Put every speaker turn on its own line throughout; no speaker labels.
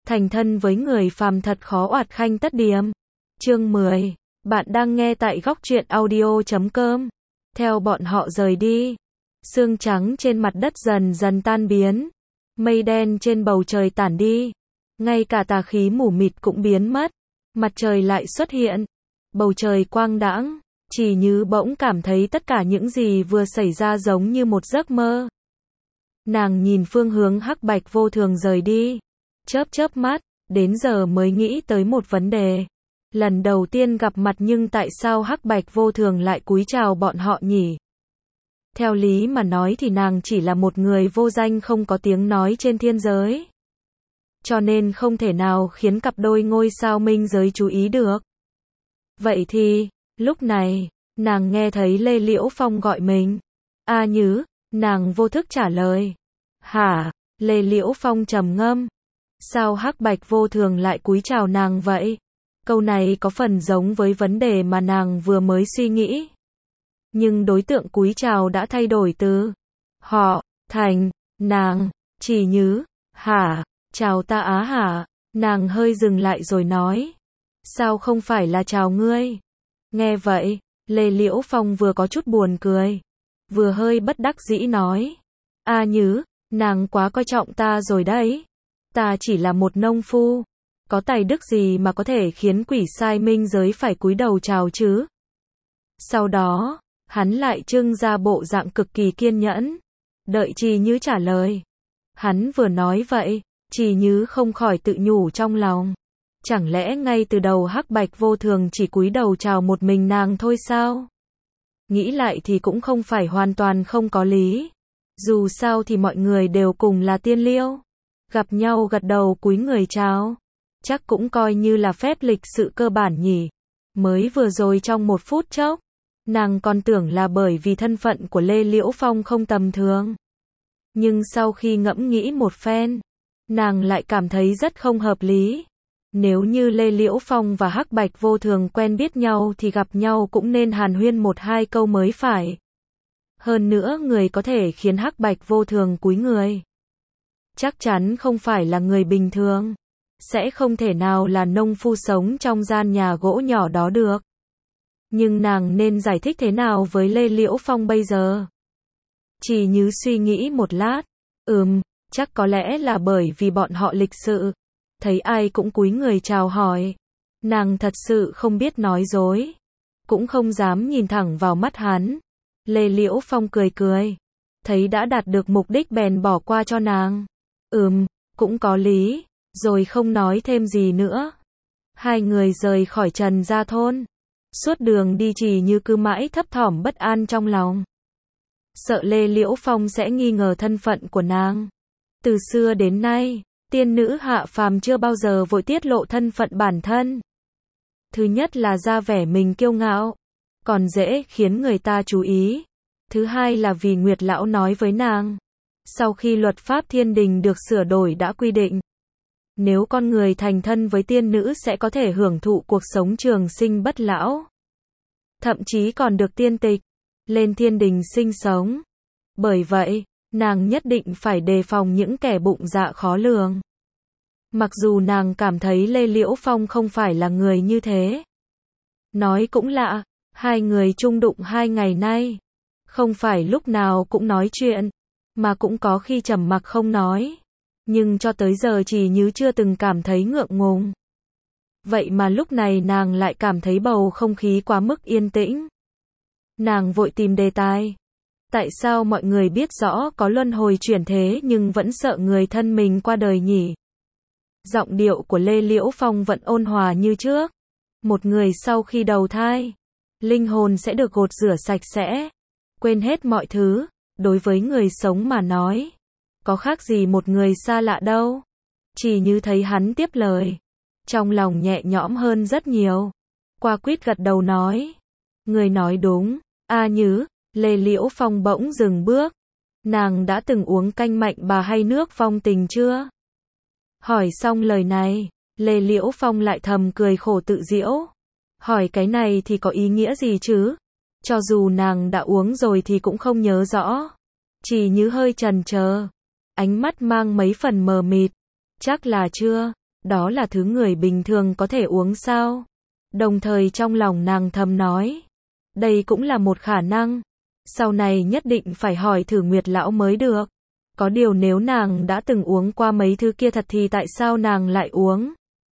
Thành thân với người phàm thật khó oạt khanh tất điềm. Chương 10. Bạn đang nghe tại góc truyện audio.com. Theo bọn họ rời đi, sương trắng trên mặt đất dần dần tan biến, mây đen trên bầu trời tản đi, ngay cả tà khí mù mịt cũng biến mất, mặt trời lại xuất hiện, bầu trời quang đãng, Chỉ Như bỗng cảm thấy tất cả những gì vừa xảy ra giống như một giấc mơ. Nàng nhìn phương hướng Hắc Bạch Vô Thường rời đi, chớp chớp mắt, đến giờ mới nghĩ tới một vấn đề. Lần đầu tiên gặp mặt nhưng tại sao Hắc Bạch Vô Thường lại cúi chào bọn họ nhỉ? Theo lý mà nói thì nàng chỉ là một người vô danh không có tiếng nói trên thiên giới, cho nên không thể nào khiến cặp đôi ngôi sao minh giới chú ý được. Vậy thì, lúc này, nàng nghe thấy Lê Liễu Phong gọi mình. A Nhứ, nàng vô thức trả lời. Hả? Lê Liễu Phong trầm ngâm. Sao Hắc Bạch Vô Thường lại cúi chào nàng vậy? Câu này có phần giống với vấn đề mà nàng vừa mới suy nghĩ. Nhưng đối tượng cúi chào đã thay đổi từ họ thành nàng. Chỉ Như, hả? Chào ta á hả? Nàng hơi dừng lại rồi nói. Sao không phải là chào ngươi? Nghe vậy, Lê Liễu Phong vừa có chút buồn cười, vừa hơi bất đắc dĩ nói. A Nhứ, nàng quá coi trọng ta rồi đấy. Ta chỉ là một nông phu, có tài đức gì mà có thể khiến quỷ sai minh giới phải cúi đầu chào chứ? Sau đó, hắn lại trưng ra bộ dạng cực kỳ kiên nhẫn, đợi Chỉ Như trả lời. Hắn vừa nói vậy, Chỉ Như không khỏi tự nhủ trong lòng. Chẳng lẽ ngay từ đầu Hắc Bạch Vô Thường chỉ cúi đầu chào một mình nàng thôi sao? Nghĩ lại thì cũng không phải hoàn toàn không có lý. Dù sao thì mọi người đều cùng là tiên liêu, gặp nhau gật đầu cúi người chào, chắc cũng coi như là phép lịch sự cơ bản nhỉ. Mới vừa rồi trong một phút chốc, nàng còn tưởng là bởi vì thân phận của Lê Liễu Phong không tầm thường. Nhưng sau khi ngẫm nghĩ một phen, nàng lại cảm thấy rất không hợp lý. Nếu như Lê Liễu Phong và Hắc Bạch Vô Thường quen biết nhau thì gặp nhau cũng nên hàn huyên một hai câu mới phải. Hơn nữa người có thể khiến Hắc Bạch Vô Thường cúi người, chắc chắn không phải là người bình thường, sẽ không thể nào là nông phu sống trong gian nhà gỗ nhỏ đó được. Nhưng nàng nên giải thích thế nào với Lê Liễu Phong bây giờ? Chỉ Như suy nghĩ một lát, chắc có lẽ là bởi vì bọn họ lịch sự, thấy ai cũng cúi người chào hỏi. Nàng thật sự không biết nói dối, cũng không dám nhìn thẳng vào mắt hắn. Lê Liễu Phong cười cười, thấy đã đạt được mục đích bèn bỏ qua cho nàng. Cũng có lý, rồi không nói thêm gì nữa. Hai người rời khỏi Trần Gia Thôn. Suốt đường đi Chỉ Như cứ mãi thấp thỏm bất an trong lòng, sợ Lê Liễu Phong sẽ nghi ngờ thân phận của nàng. Từ xưa đến nay, tiên nữ hạ phàm chưa bao giờ vội tiết lộ thân phận bản thân. Thứ nhất là ra vẻ mình kiêu ngạo, còn dễ khiến người ta chú ý. Thứ hai là vì Nguyệt Lão nói với nàng, sau khi luật pháp thiên đình được sửa đổi đã quy định, nếu con người thành thân với tiên nữ sẽ có thể hưởng thụ cuộc sống trường sinh bất lão, thậm chí còn được tiên tịch lên thiên đình sinh sống. Bởi vậy, nàng nhất định phải đề phòng những kẻ bụng dạ khó lường. Mặc dù nàng cảm thấy Lê Liễu Phong không phải là người như thế. Nói cũng lạ, hai người chung đụng 2 ngày nay, không phải lúc nào cũng nói chuyện, mà cũng có khi trầm mặc không nói. Nhưng cho tới giờ Chỉ Như chưa từng cảm thấy ngượng ngùng. Vậy mà lúc này nàng lại cảm thấy bầu không khí quá mức yên tĩnh. Nàng vội tìm đề tài. Tại sao mọi người biết rõ có luân hồi chuyển thế nhưng vẫn sợ người thân mình qua đời nhỉ? Giọng điệu của Lê Liễu Phong vẫn ôn hòa như trước. Một người sau khi đầu thai, linh hồn sẽ được gột rửa sạch sẽ, quên hết mọi thứ. Đối với người sống mà nói, có khác gì một người xa lạ đâu. Chỉ Như thấy hắn tiếp lời, trong lòng nhẹ nhõm hơn rất nhiều. Qua quýt gật đầu nói, người nói đúng. A Nhứ. Lê Liễu Phong bỗng dừng bước. Nàng đã từng uống canh mạnh bà hay nước vong tình chưa? Hỏi xong lời này, Lê Liễu Phong lại thầm cười khổ tự giễu. Hỏi cái này thì có ý nghĩa gì chứ? Cho dù nàng đã uống rồi thì cũng không nhớ rõ. Chỉ Như hơi chần chờ, ánh mắt mang mấy phần mờ mịt. Chắc là chưa. Đó là thứ người bình thường có thể uống sao? Đồng thời trong lòng nàng thầm nói, đây cũng là một khả năng. Sau này nhất định phải hỏi thử Nguyệt lão mới được. Có điều nếu nàng đã từng uống qua mấy thứ kia thật thì tại sao nàng lại uống?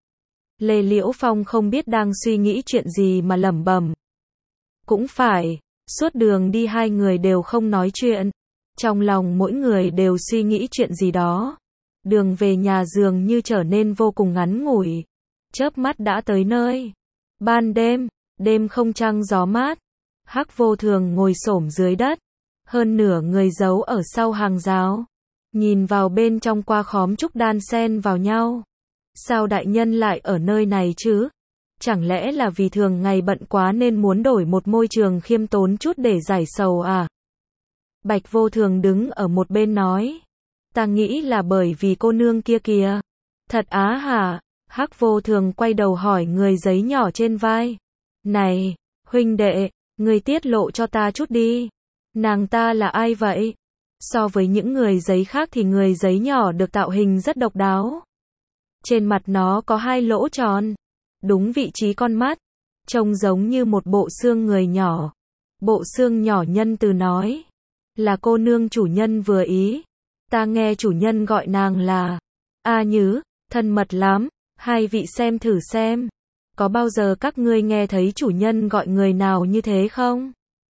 Lê Liễu Phong không biết đang suy nghĩ chuyện gì mà lẩm bẩm. Cũng phải, suốt đường đi hai người đều không nói chuyện. Trong lòng mỗi người đều suy nghĩ chuyện gì đó. Đường về nhà dường như trở nên vô cùng ngắn ngủi. Chớp mắt đã tới nơi. Ban đêm, đêm không trăng gió mát. Hắc Vô Thường ngồi xổm dưới đất. Hơn nửa người giấu ở sau hàng rào. Nhìn vào bên trong qua khóm trúc đan xen vào nhau. Sao đại nhân lại ở nơi này chứ? Chẳng lẽ là vì thường ngày bận quá nên muốn đổi một môi trường khiêm tốn chút để giải sầu à? Bạch Vô Thường đứng ở một bên nói. Ta nghĩ là bởi vì cô nương kia kìa. Thật á hả? Hắc Vô Thường quay đầu hỏi người giấy nhỏ trên vai. Này, huynh đệ, người tiết lộ cho ta chút đi. Nàng ta là ai vậy? So với những người giấy khác thì người giấy nhỏ được tạo hình rất độc đáo. Trên mặt nó có hai lỗ tròn. Đúng vị trí con mắt. Trông giống như một bộ xương người nhỏ. Bộ xương nhỏ nhân từ nói. Là cô nương chủ nhân vừa ý. Ta nghe chủ nhân gọi nàng là A Nhứ, thân mật lắm. Hai vị xem thử xem. Có bao giờ các ngươi nghe thấy chủ nhân gọi người nào như thế không?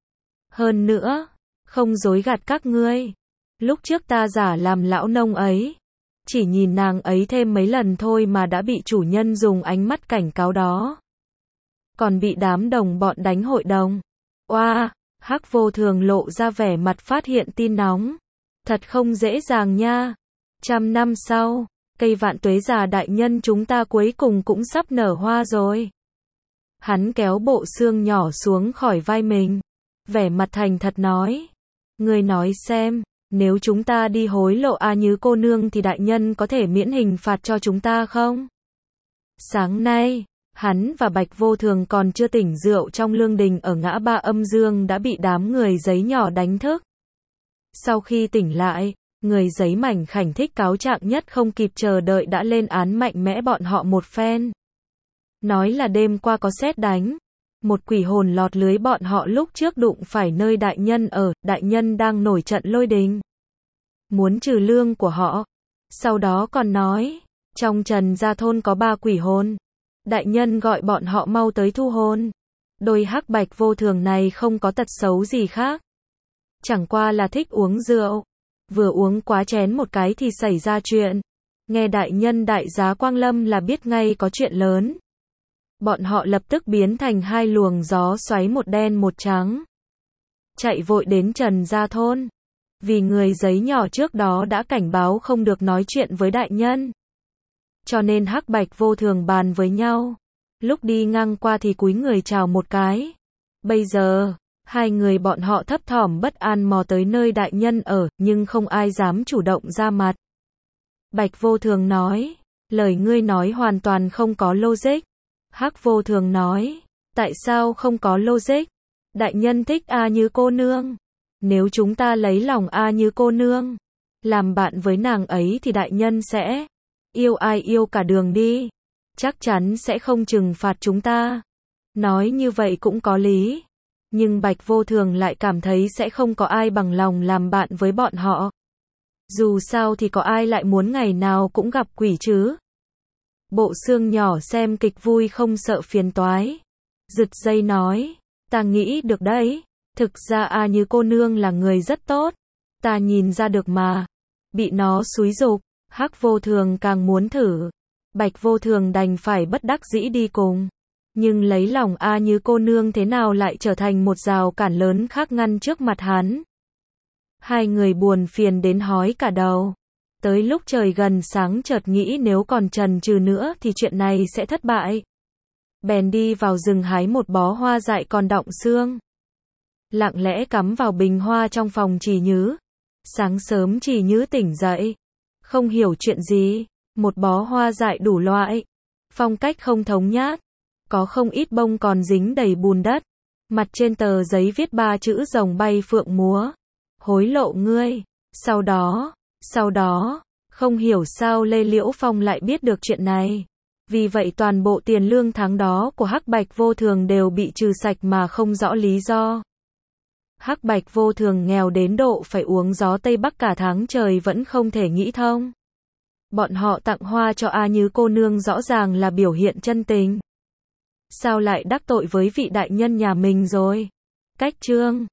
Hơn nữa, không dối gạt các ngươi. Lúc trước ta giả làm lão nông ấy. Chỉ nhìn nàng ấy thêm mấy lần thôi mà đã bị chủ nhân dùng ánh mắt cảnh cáo đó. Còn bị đám đồng bọn đánh hội đồng. Oa, Hắc Vô Thường lộ ra vẻ mặt phát hiện tin nóng. Thật không dễ dàng nha. 100 năm sau, cây vạn tuế già đại nhân chúng ta cuối cùng cũng sắp nở hoa rồi. Hắn kéo bộ xương nhỏ xuống khỏi vai mình. Vẻ mặt thành thật nói. Ngươi nói xem. Nếu chúng ta đi hối lộ A Nhứ cô nương thì đại nhân có thể miễn hình phạt cho chúng ta không? Sáng nay, hắn và Bạch Vô Thường còn chưa tỉnh rượu trong lương đình ở ngã ba âm dương đã bị đám người giấy nhỏ đánh thức. Sau khi tỉnh lại, người giấy mảnh khảnh thích cáo trạng nhất không kịp chờ đợi đã lên án mạnh mẽ bọn họ một phen. Nói là đêm qua có sét đánh. Một quỷ hồn lọt lưới bọn họ lúc trước đụng phải nơi đại nhân ở, đại nhân đang nổi trận lôi đình. Muốn trừ lương của họ. Sau đó còn nói, trong Trần Gia Thôn có 3 quỷ hồn. Đại nhân gọi bọn họ mau tới thu hồn. Đôi hắc Bạch Vô Thường này không có tật xấu gì khác. Chẳng qua là thích uống rượu. Vừa uống quá chén một cái thì xảy ra chuyện. Nghe đại nhân đại giá Quang Lâm là biết ngay có chuyện lớn. Bọn họ lập tức biến thành hai luồng gió xoáy một đen một trắng. Chạy vội đến Trần Gia Thôn. Vì người giấy nhỏ trước đó đã cảnh báo không được nói chuyện với đại nhân. Cho nên hắc Bạch Vô Thường bàn với nhau. Lúc đi ngang qua thì cúi người chào một cái. Bây giờ, hai người bọn họ thấp thỏm bất an mò tới nơi đại nhân ở, nhưng không ai dám chủ động ra mặt. Bạch Vô Thường nói, lời ngươi nói hoàn toàn không có logic. Hắc Vô Thường nói, tại sao không có logic? Đại nhân thích A Nhứ cô nương. Nếu chúng ta lấy lòng A Nhứ cô nương, làm bạn với nàng ấy thì đại nhân sẽ yêu ai yêu cả đường đi. Chắc chắn sẽ không trừng phạt chúng ta. Nói như vậy cũng có lý. Nhưng Bạch Vô Thường lại cảm thấy sẽ không có ai bằng lòng làm bạn với bọn họ. Dù sao thì có ai lại muốn ngày nào cũng gặp quỷ chứ? Bộ xương nhỏ xem kịch vui không sợ phiền toái. Giật dây nói, ta nghĩ được đấy. Thực ra A Nhứ cô nương là người rất tốt. Ta nhìn ra được mà. Bị nó xúi giục, Hắc Vô Thường càng muốn thử. Bạch Vô Thường đành phải bất đắc dĩ đi cùng. Nhưng lấy lòng A Nhứ cô nương thế nào lại trở thành một rào cản lớn khác ngăn trước mặt hắn. Hai người buồn phiền đến hói cả đầu. Tới lúc trời gần sáng chợt nghĩ nếu còn chần chừ nữa thì chuyện này sẽ thất bại. Bèn đi vào rừng hái một bó hoa dại còn đọng xương. Lặng lẽ cắm vào bình hoa trong phòng Chỉ Nhứ. Sáng sớm Chỉ Nhứ tỉnh dậy. Không hiểu chuyện gì. Một bó hoa dại đủ loại. Phong cách không thống nhất. Có không ít bông còn dính đầy bùn đất. Mặt trên tờ giấy viết 3 chữ rồng bay phượng múa. Hối lộ ngươi. Sau đó, Không hiểu sao Lê Liễu Phong lại biết được chuyện này. Vì vậy toàn bộ tiền lương tháng đó của Hắc Bạch Vô Thường đều bị trừ sạch mà không rõ lý do. Hắc Bạch Vô Thường nghèo đến độ phải uống gió Tây Bắc cả tháng trời vẫn không thể nghĩ thông. Bọn họ tặng hoa cho A Nhứ cô nương rõ ràng là biểu hiện chân tình. Sao lại đắc tội với vị đại nhân nhà mình rồi? Cách chương